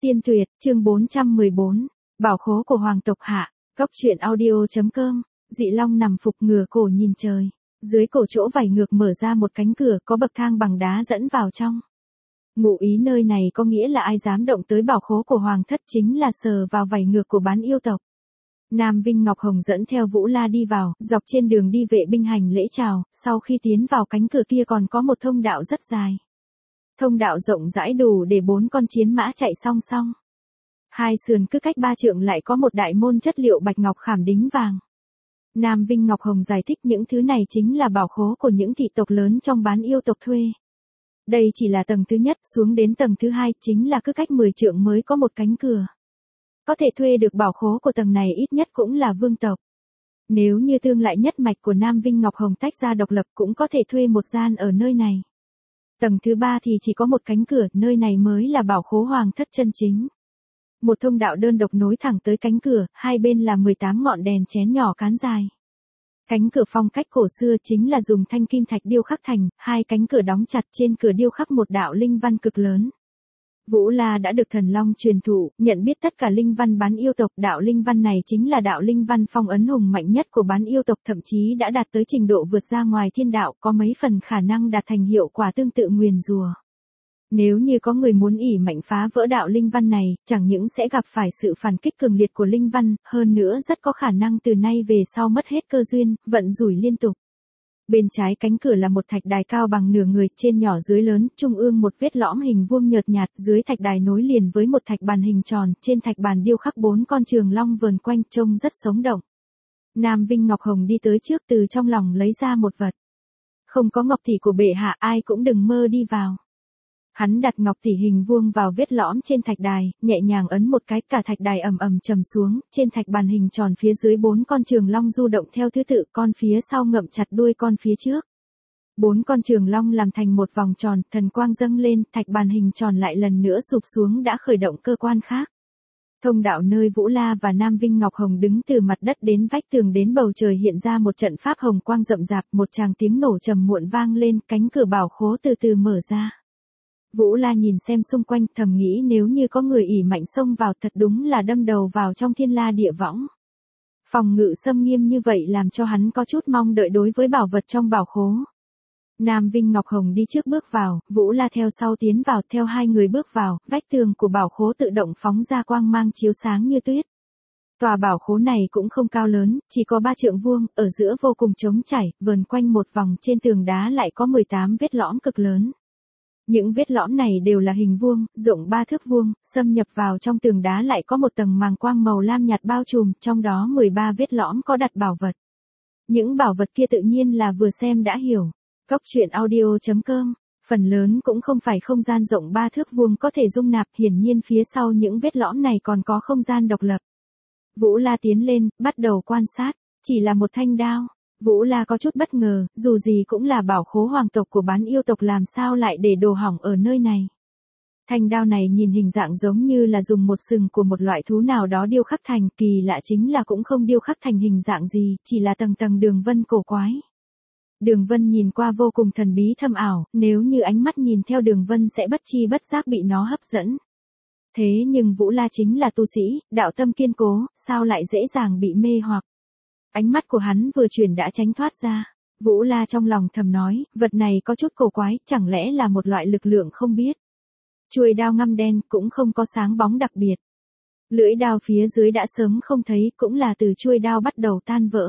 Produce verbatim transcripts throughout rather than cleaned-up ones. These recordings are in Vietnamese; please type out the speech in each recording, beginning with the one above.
Tiên Tuyệt, chương bốn trăm mười bốn, Bảo khố của hoàng tộc Hạ, Góc truyện audio.com, Dị Long nằm phục ngửa cổ nhìn trời. Dưới cổ chỗ vảy ngược mở ra một cánh cửa có bậc thang bằng đá dẫn vào trong. Ngụ ý nơi này có nghĩa là ai dám động tới bảo khố của hoàng thất chính là sờ vào vảy ngược của bán yêu tộc. Nam Vinh Ngọc Hồng dẫn theo Vũ La đi vào, dọc trên đường đi vệ binh hành lễ chào, sau khi tiến vào cánh cửa kia còn có một thông đạo rất dài. Thông đạo rộng rãi đủ để bốn con chiến mã chạy song song. Hai sườn cứ cách ba trượng lại có một đại môn chất liệu bạch ngọc khảm đính vàng. Nam Vinh Ngọc Hồng giải thích những thứ này chính là bảo khố của những thị tộc lớn trong bán yêu tộc thuê. Đây chỉ là tầng thứ nhất, xuống đến tầng thứ hai chính là cứ cách mười trượng mới có một cánh cửa. Có thể thuê được bảo khố của tầng này ít nhất cũng là vương tộc. Nếu như tương lại nhất mạch của Nam Vinh Ngọc Hồng tách ra độc lập cũng có thể thuê một gian ở nơi này. Tầng thứ ba thì chỉ có một cánh cửa, nơi này mới là bảo khố hoàng thất chân chính. Một thông đạo đơn độc nối thẳng tới cánh cửa, hai bên là mười tám ngọn đèn chén nhỏ cán dài. Cánh cửa phong cách cổ xưa chính là dùng thanh kim thạch điêu khắc thành, hai cánh cửa đóng chặt, trên cửa điêu khắc một đạo linh văn cực lớn. Vũ La đã được thần long truyền thụ, nhận biết tất cả linh văn bán yêu tộc, đạo linh văn này chính là đạo linh văn phong ấn hùng mạnh nhất của bán yêu tộc, thậm chí đã đạt tới trình độ vượt ra ngoài thiên đạo, có mấy phần khả năng đạt thành hiệu quả tương tự nguyền rủa. Nếu như có người muốn ỷ mạnh phá vỡ đạo linh văn này, chẳng những sẽ gặp phải sự phản kích cường liệt của linh văn, hơn nữa rất có khả năng từ nay về sau mất hết cơ duyên, vận rủi liên tục. Bên trái cánh cửa là một thạch đài cao bằng nửa người, trên nhỏ dưới lớn, trung ương một vết lõm hình vuông nhợt nhạt, dưới thạch đài nối liền với một thạch bàn hình tròn, trên thạch bàn điêu khắc bốn con trường long vờn quanh, trông rất sống động. Nam Vinh Ngọc Hồng đi tới trước, từ trong lòng lấy ra một vật. Không có ngọc tỷ của bệ hạ, ai cũng đừng mơ đi vào. Hắn đặt ngọc tỷ hình vuông vào vết lõm trên thạch đài, nhẹ nhàng ấn một cái, cả thạch đài ầm ầm trầm xuống, trên thạch bàn hình tròn phía dưới bốn con trường long du động theo thứ tự, con phía sau ngậm chặt đuôi con phía trước. Bốn con trường long làm thành một vòng tròn, thần quang dâng lên, thạch bàn hình tròn lại lần nữa sụp xuống, đã khởi động cơ quan khác. Thông đạo nơi Vũ La và Nam Vinh Ngọc Hồng đứng từ mặt đất đến vách tường đến bầu trời hiện ra một trận pháp hồng quang rậm rạp, một tràng tiếng nổ trầm muộn vang lên, cánh cửa bảo khố từ từ mở ra. Vũ La nhìn xem xung quanh, thầm nghĩ nếu như có người ỷ mạnh xông vào thật đúng là đâm đầu vào trong thiên la địa võng. Phòng ngự xâm nghiêm như vậy làm cho hắn có chút mong đợi đối với bảo vật trong bảo khố. Nam Vinh Ngọc Hồng đi trước bước vào, Vũ La theo sau tiến vào, theo hai người bước vào, vách tường của bảo khố tự động phóng ra quang mang chiếu sáng như tuyết. Tòa bảo khố này cũng không cao lớn, chỉ có ba trượng vuông, ở giữa vô cùng trống trải, vờn quanh một vòng, trên tường đá lại có mười tám vết lõm cực lớn. Những vết lõm này đều là hình vuông, rộng ba thước vuông, xâm nhập vào trong tường đá lại có một tầng màng quang màu lam nhạt bao trùm, trong đó mười ba vết lõm có đặt bảo vật. Những bảo vật kia tự nhiên là vừa xem đã hiểu. Góc truyện audio.com, phần lớn cũng không phải không gian rộng ba thước vuông có thể dung nạp, hiển nhiên phía sau những vết lõm này còn có không gian độc lập. Vũ La tiến lên, bắt đầu quan sát, chỉ là một thanh đao. Vũ La có chút bất ngờ, dù gì cũng là bảo khố hoàng tộc của bán yêu tộc làm sao lại để đồ hỏng ở nơi này. Thanh đao này nhìn hình dạng giống như là dùng một sừng của một loại thú nào đó điêu khắc thành, kỳ lạ chính là cũng không điêu khắc thành hình dạng gì, chỉ là tầng tầng đường vân cổ quái. Đường vân nhìn qua vô cùng thần bí thâm ảo, nếu như ánh mắt nhìn theo đường vân sẽ bất chi bất giác bị nó hấp dẫn. Thế nhưng Vũ La chính là tu sĩ, đạo tâm kiên cố, sao lại dễ dàng bị mê hoặc. Ánh mắt của hắn vừa chuyển đã tránh thoát ra. Vũ La trong lòng thầm nói, vật này có chút cổ quái, chẳng lẽ là một loại lực lượng không biết. Chuôi đao ngăm đen, cũng không có sáng bóng đặc biệt. Lưỡi đao phía dưới đã sớm không thấy, cũng là từ chuôi đao bắt đầu tan vỡ.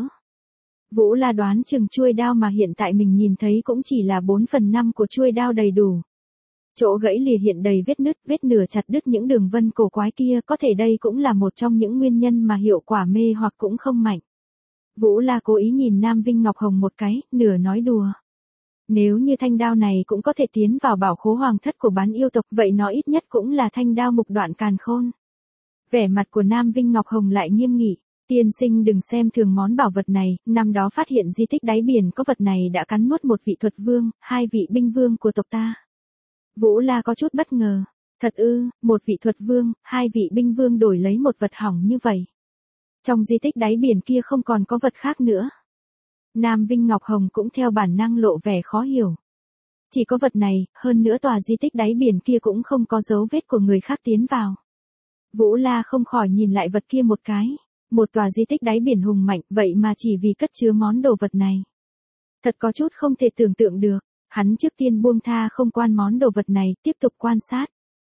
Vũ La đoán chừng chuôi đao mà hiện tại mình nhìn thấy cũng chỉ là bốn phần năm của chuôi đao đầy đủ. Chỗ gãy lìa hiện đầy vết nứt, vết nửa chặt đứt những đường vân cổ quái kia, có thể đây cũng là một trong những nguyên nhân mà hiệu quả mê hoặc cũng không mạnh. Vũ La cố ý nhìn Nam Vinh Ngọc Hồng một cái, nửa nói đùa. Nếu như thanh đao này cũng có thể tiến vào bảo khố hoàng thất của bán yêu tộc, vậy nó ít nhất cũng là thanh đao mục đoạn càn khôn. Vẻ mặt của Nam Vinh Ngọc Hồng lại nghiêm nghị, tiên sinh đừng xem thường món bảo vật này, năm đó phát hiện di tích đáy biển có vật này đã cắn nuốt một vị thuật vương, hai vị binh vương của tộc ta. Vũ La có chút bất ngờ, thật ư, một vị thuật vương, hai vị binh vương đổi lấy một vật hỏng như vậy. Trong di tích đáy biển kia không còn có vật khác nữa. Nam Vinh Ngọc Hồng cũng theo bản năng lộ vẻ khó hiểu. Chỉ có vật này, hơn nữa tòa di tích đáy biển kia cũng không có dấu vết của người khác tiến vào. Vũ La không khỏi nhìn lại vật kia một cái. Một tòa di tích đáy biển hùng mạnh, vậy mà chỉ vì cất chứa món đồ vật này. Thật có chút không thể tưởng tượng được. Hắn trước tiên buông tha không quan món đồ vật này, tiếp tục quan sát.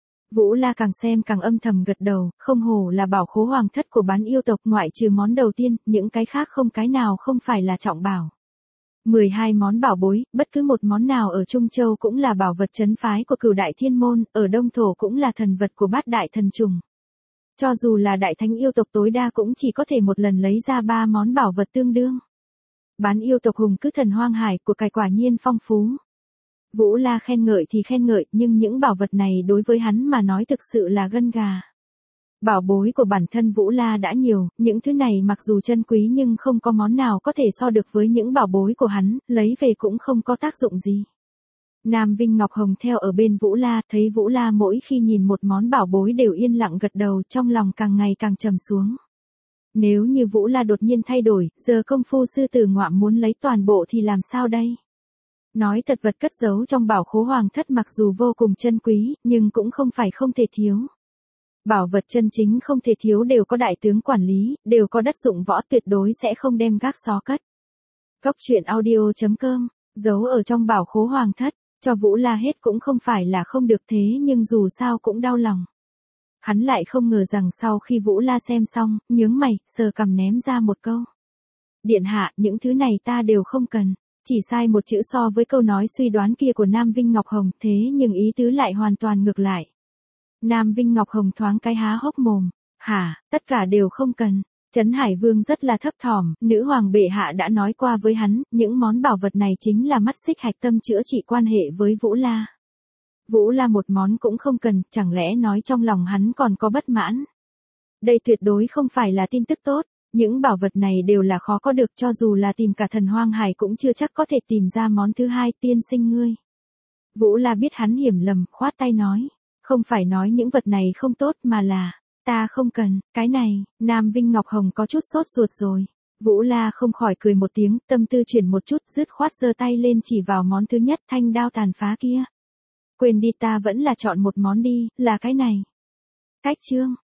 Vũ La càng xem càng âm thầm gật đầu, không hổ là bảo khố hoàng thất của bán yêu tộc, ngoại trừ món đầu tiên, những cái khác không cái nào không phải là trọng bảo. mười hai món bảo bối, bất cứ một món nào ở Trung Châu cũng là bảo vật trấn phái của Cửu Đại Thiên Môn, ở Đông Thổ cũng là thần vật của Bát Đại Thần Trùng. Cho dù là đại thánh yêu tộc tối đa cũng chỉ có thể một lần lấy ra ba món bảo vật tương đương. Bán yêu tộc hùng cứ thần hoang hải của cải quả nhiên phong phú. Vũ La khen ngợi thì khen ngợi, nhưng những bảo vật này đối với hắn mà nói thực sự là gân gà. Bảo bối của bản thân Vũ La đã nhiều, những thứ này mặc dù chân quý nhưng không có món nào có thể so được với những bảo bối của hắn, lấy về cũng không có tác dụng gì. Nam Vinh Ngọc Hồng theo ở bên Vũ La, thấy Vũ La mỗi khi nhìn một món bảo bối đều yên lặng gật đầu, trong lòng càng ngày càng trầm xuống. Nếu như Vũ La đột nhiên thay đổi, giờ công phu sư tử ngoạm muốn lấy toàn bộ thì làm sao đây? Nói thật, vật cất giấu trong bảo khố hoàng thất mặc dù vô cùng chân quý, nhưng cũng không phải không thể thiếu. Bảo vật chân chính không thể thiếu đều có đại tướng quản lý, đều có đất dụng võ, tuyệt đối sẽ không đem gác xó cất. Cốc truyện audio chấm com, giấu ở trong bảo khố hoàng thất, cho Vũ La hết cũng không phải là không được, thế nhưng dù sao cũng đau lòng. Hắn lại không ngờ rằng sau khi Vũ La xem xong, nhướng mày, sờ cằm ném ra một câu. Điện hạ, những thứ này ta đều không cần. Chỉ sai một chữ so với câu nói suy đoán kia của Nam Vinh Ngọc Hồng, thế nhưng ý tứ lại hoàn toàn ngược lại. Nam Vinh Ngọc Hồng thoáng cái há hốc mồm. Hả, tất cả đều không cần. Trấn Hải Vương rất là thấp thỏm, nữ hoàng bệ hạ đã nói qua với hắn, những món bảo vật này chính là mắt xích hạch tâm chữa trị quan hệ với Vũ La. Vũ La một món cũng không cần, chẳng lẽ nói trong lòng hắn còn có bất mãn. Đây tuyệt đối không phải là tin tức tốt. Những bảo vật này đều là khó có được, cho dù là tìm cả thần hoang hải cũng chưa chắc có thể tìm ra món thứ hai. Tiên sinh ngươi. Vũ La biết hắn hiểu lầm, khoát tay nói. Không phải nói những vật này không tốt mà là, ta không cần, cái này. Nam Vinh Ngọc Hồng có chút sốt ruột rồi. Vũ La không khỏi cười một tiếng, tâm tư chuyển một chút, dứt khoát giơ tay lên chỉ vào món thứ nhất, thanh đao tàn phá kia. Quên đi, ta vẫn là chọn một món đi, là cái này. Cách chương.